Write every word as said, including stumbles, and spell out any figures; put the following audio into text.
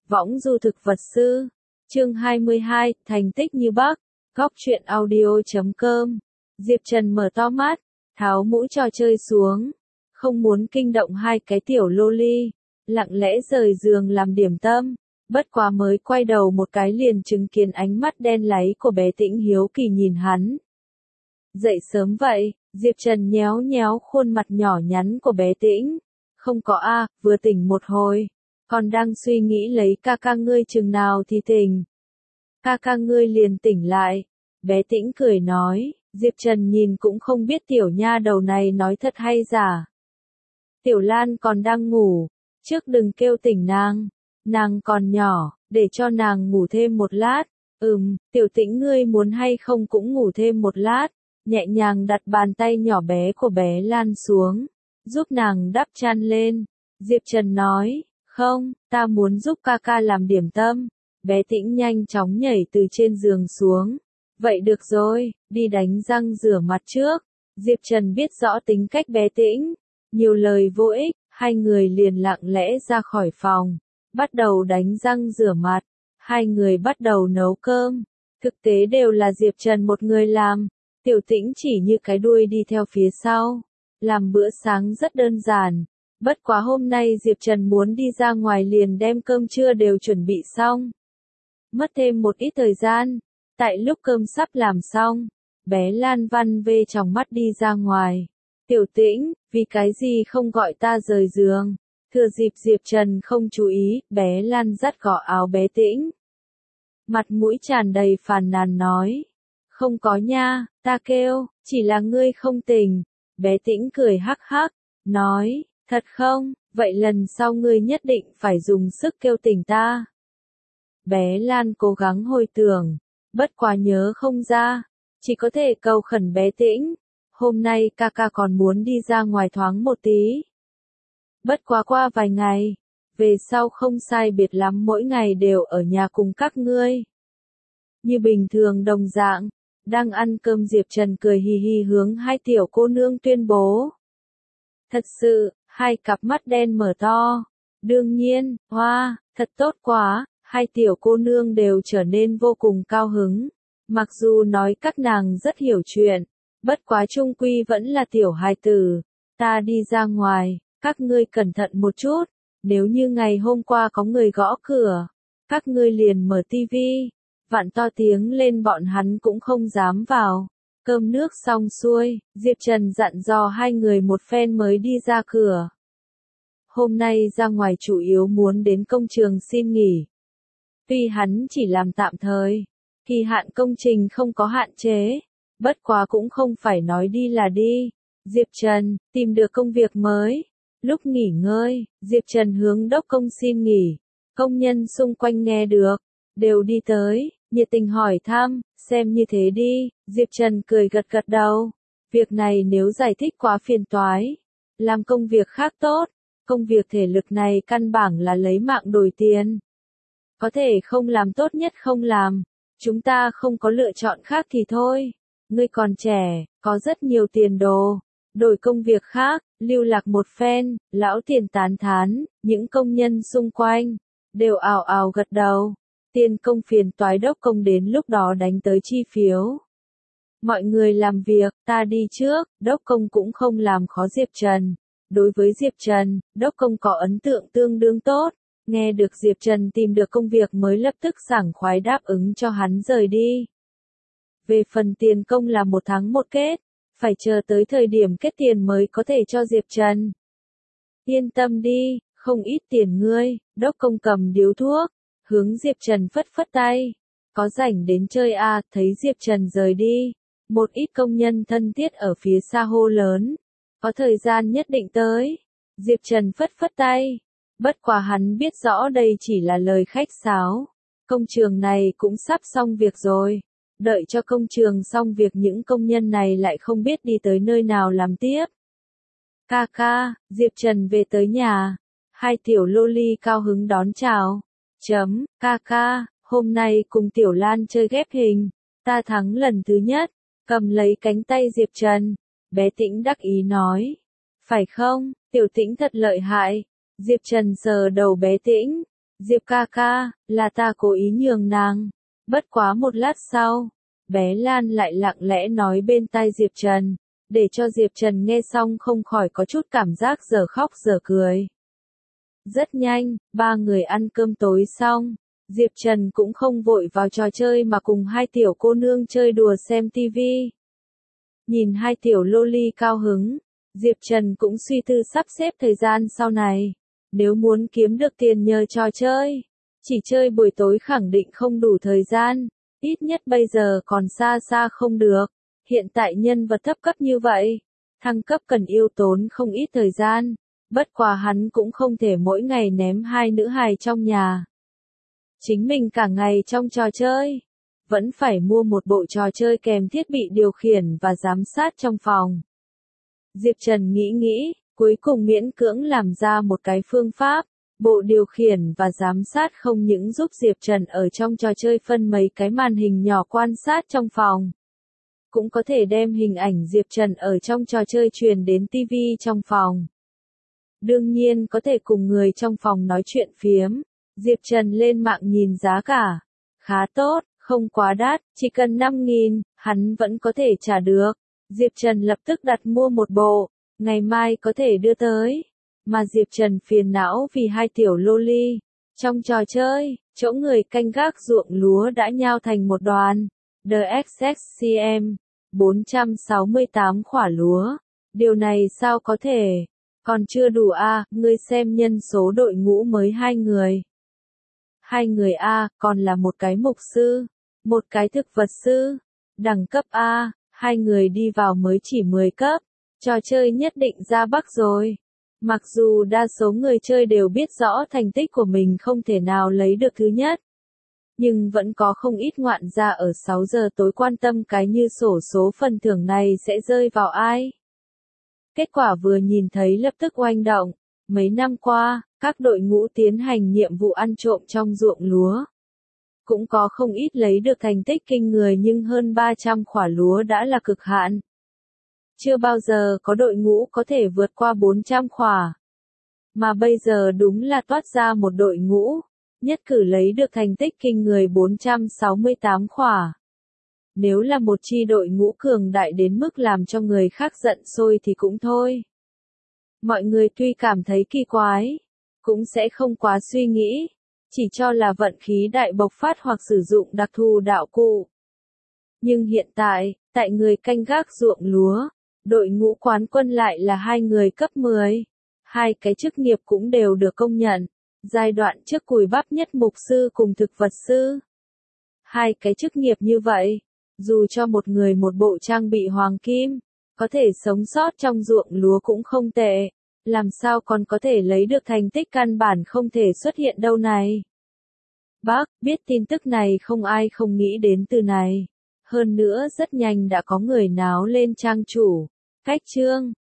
Võng du thực vật sư. Chương hai mươi hai, thành tích như Bắc. Góc truyện audio chấm com. Diệp Trần mở to mắt, tháo mũ trò chơi xuống. Không muốn kinh động hai cái tiểu loli. Lặng lẽ rời giường làm điểm tâm. Bất quá mới quay đầu một cái liền chứng kiến ánh mắt đen láy của bé Tĩnh hiếu kỳ nhìn hắn. Dậy sớm vậy, Diệp Trần nhéo nhéo khuôn mặt nhỏ nhắn của bé Tĩnh. Không có a, vừa tỉnh một hồi. Còn đang suy nghĩ lấy ca ca ngươi chừng nào thì tỉnh. Ca ca ngươi liền tỉnh lại. Bé Tĩnh cười nói, Diệp Trần nhìn cũng không biết tiểu nha đầu này nói thật hay giả. Tiểu Lan còn đang ngủ, trước đừng kêu tỉnh nàng. Nàng còn nhỏ, để cho nàng ngủ thêm một lát. Ừm, tiểu Tĩnh ngươi muốn hay không cũng ngủ thêm một lát. Nhẹ nhàng đặt bàn tay nhỏ bé của bé Lan xuống, giúp nàng đắp chăn lên. Diệp Trần nói, không, ta muốn giúp ca ca làm điểm tâm. Bé Tĩnh nhanh chóng nhảy từ trên giường xuống. Vậy được rồi, đi đánh răng rửa mặt trước. Diệp Trần biết rõ tính cách bé Tĩnh. Nhiều lời vô ích, hai người liền lặng lẽ ra khỏi phòng. Bắt đầu đánh răng rửa mặt. Hai người bắt đầu nấu cơm. Thực tế đều là Diệp Trần một người làm. Tiểu Tĩnh chỉ như cái đuôi đi theo phía sau. Làm bữa sáng rất đơn giản. Bất quá hôm nay Diệp Trần muốn đi ra ngoài liền đem cơm trưa đều chuẩn bị xong. Mất thêm một ít thời gian. Tại lúc cơm sắp làm xong, bé Lan văn vê trong mắt đi ra ngoài. Tiểu Tĩnh, vì cái gì không gọi ta rời giường? Thừa dịp Diệp Trần không chú ý, bé Lan dắt gỏ áo bé Tĩnh. Mặt mũi tràn đầy phàn nàn nói. Không có nha, ta kêu, chỉ là ngươi không tỉnh. Bé Tĩnh cười hắc hắc, nói, thật không, vậy lần sau ngươi nhất định phải dùng sức kêu tỉnh ta. Bé Lan cố gắng hồi tưởng, bất quá nhớ không ra, chỉ có thể cầu khẩn bé Tĩnh. Hôm nay ca ca còn muốn đi ra ngoài thoáng một tí. Bất quá qua vài ngày, về sau không sai biệt lắm mỗi ngày đều ở nhà cùng các ngươi. Như bình thường đồng dạng. Đang ăn cơm Diệp Trần cười hì hì hướng hai tiểu cô nương tuyên bố. Thật sự, hai cặp mắt đen mở to. Đương nhiên, hoa, thật tốt quá, hai tiểu cô nương đều trở nên vô cùng cao hứng. Mặc dù nói các nàng rất hiểu chuyện, bất quá chung quy vẫn là tiểu hài tử. Ta đi ra ngoài, các ngươi cẩn thận một chút, nếu như ngày hôm qua có người gõ cửa, các ngươi liền mở tivi. Vạn to tiếng lên bọn hắn cũng không dám vào. Cơm nước xong xuôi, Diệp Trần dặn dò hai người một phen mới đi ra cửa. Hôm nay ra ngoài chủ yếu muốn đến công trường xin nghỉ. Tuy hắn chỉ làm tạm thời, kỳ hạn công trình không có hạn chế, bất quá cũng không phải nói đi là đi. Diệp Trần, tìm được công việc mới. Lúc nghỉ ngơi, Diệp Trần hướng đốc công xin nghỉ. Công nhân xung quanh nghe được, đều đi tới. Nhiệt tình hỏi thăm, xem như thế đi. Diệp Trần cười gật gật đầu. Việc này nếu giải thích quá phiền toái, làm công việc khác tốt. Công việc thể lực này căn bản là lấy mạng đổi tiền. Có thể không làm tốt nhất không làm. Chúng ta không có lựa chọn khác thì thôi. Ngươi còn trẻ, có rất nhiều tiền đồ. Đổi công việc khác, lưu lạc một phen, lão tiền tán thán, những công nhân xung quanh đều ào ào gật đầu. Tiền công phiền toái đốc công đến lúc đó đánh tới chi phiếu. Mọi người làm việc, ta đi trước, đốc công cũng không làm khó Diệp Trần. Đối với Diệp Trần, đốc công có ấn tượng tương đương tốt. Nghe được Diệp Trần tìm được công việc mới lập tức sảng khoái đáp ứng cho hắn rời đi. Về phần tiền công là một tháng một kết, phải chờ tới thời điểm kết tiền mới có thể cho Diệp Trần. Yên tâm đi, không ít tiền ngươi, đốc công cầm điếu thuốc. Hướng Diệp Trần phất phất tay. Có rảnh đến chơi à, thấy Diệp Trần rời đi. Một ít công nhân thân thiết ở phía xa hô lớn. Có thời gian nhất định tới. Diệp Trần phất phất tay. Bất quá hắn biết rõ đây chỉ là lời khách sáo. Công trường này cũng sắp xong việc rồi. Đợi cho công trường xong việc những công nhân này lại không biết đi tới nơi nào làm tiếp. Ca ca, Diệp Trần về tới nhà. Hai tiểu loli cao hứng đón chào. Chấm, ca ca, hôm nay cùng Tiểu Lan chơi ghép hình, ta thắng lần thứ nhất, cầm lấy cánh tay Diệp Trần, bé Tĩnh đắc ý nói. Phải không, Tiểu Tĩnh thật lợi hại, Diệp Trần sờ đầu bé Tĩnh, Diệp ca ca, là ta cố ý nhường nàng. Bất quá một lát sau, bé Lan lại lặng lẽ nói bên tai Diệp Trần, để cho Diệp Trần nghe xong không khỏi có chút cảm giác giờ khóc giờ cười. Rất nhanh, ba người ăn cơm tối xong, Diệp Trần cũng không vội vào trò chơi mà cùng hai tiểu cô nương chơi đùa xem tivi. Nhìn hai tiểu loli cao hứng, Diệp Trần cũng suy tư sắp xếp thời gian sau này. Nếu muốn kiếm được tiền nhờ trò chơi, chỉ chơi buổi tối khẳng định không đủ thời gian, ít nhất bây giờ còn xa xa không được. Hiện tại nhân vật thấp cấp như vậy, thăng cấp cần yêu tốn không ít thời gian, bất quá hắn cũng không thể mỗi ngày ném hai nữ hài trong nhà. Chính mình cả ngày trong trò chơi, vẫn phải mua một bộ trò chơi kèm thiết bị điều khiển và giám sát trong phòng. Diệp Trần nghĩ nghĩ, cuối cùng miễn cưỡng làm ra một cái phương pháp, bộ điều khiển và giám sát không những giúp Diệp Trần ở trong trò chơi phân mấy cái màn hình nhỏ quan sát trong phòng, cũng có thể đem hình ảnh Diệp Trần ở trong trò chơi truyền đến tivi trong phòng. Đương nhiên có thể cùng người trong phòng nói chuyện phiếm. Diệp Trần lên mạng nhìn giá cả, khá tốt, không quá đắt, chỉ cần năm nghìn, hắn vẫn có thể trả được. Diệp Trần lập tức đặt mua một bộ, ngày mai có thể đưa tới. Mà Diệp Trần phiền não vì hai tiểu loli. Trong trò chơi, chỗ người canh gác ruộng lúa đã nhao thành một đoàn. The ích ích xê em, bốn trăm sáu mươi tám khỏa lúa. Điều này sao có thể? Còn chưa đủ a, ngươi xem nhân số đội ngũ mới hai người. Hai người a, còn là một cái mục sư, một cái thực vật sư. Đẳng cấp A, hai người đi vào mới chỉ mười cấp. Trò chơi nhất định ra Bắc rồi. Mặc dù đa số người chơi đều biết rõ thành tích của mình không thể nào lấy được thứ nhất, nhưng vẫn có không ít ngoạn gia ở sáu giờ tối quan tâm cái như sổ số phần thưởng này sẽ rơi vào ai. Kết quả vừa nhìn thấy lập tức oanh động. Mấy năm qua, các đội ngũ tiến hành nhiệm vụ ăn trộm trong ruộng lúa. Cũng có không ít lấy được thành tích kinh người nhưng hơn ba trăm khỏa lúa đã là cực hạn. Chưa bao giờ có đội ngũ có thể vượt qua bốn trăm khỏa. Mà bây giờ đúng là toát ra một đội ngũ, nhất cử lấy được thành tích kinh người bốn trăm sáu mươi tám khỏa. Nếu là một chi đội ngũ cường đại đến mức làm cho người khác giận sôi thì cũng thôi. Mọi người tuy cảm thấy kỳ quái, cũng sẽ không quá suy nghĩ, chỉ cho là vận khí đại bộc phát hoặc sử dụng đặc thù đạo cụ. Nhưng hiện tại, tại người canh gác ruộng lúa, đội ngũ quán quân lại là hai người cấp mười. Hai cái chức nghiệp cũng đều được công nhận. Giai đoạn trước cùi bắp nhất mục sư cùng thực vật sư. Hai cái chức nghiệp như vậy, dù cho một người một bộ trang bị hoàng kim, có thể sống sót trong ruộng lúa cũng không tệ. Làm sao còn có thể lấy được thành tích căn bản không thể xuất hiện đâu này. Bác, biết tin tức này không ai không nghĩ đến từ này. Hơn nữa rất nhanh đã có người náo lên trang chủ. Cách chương.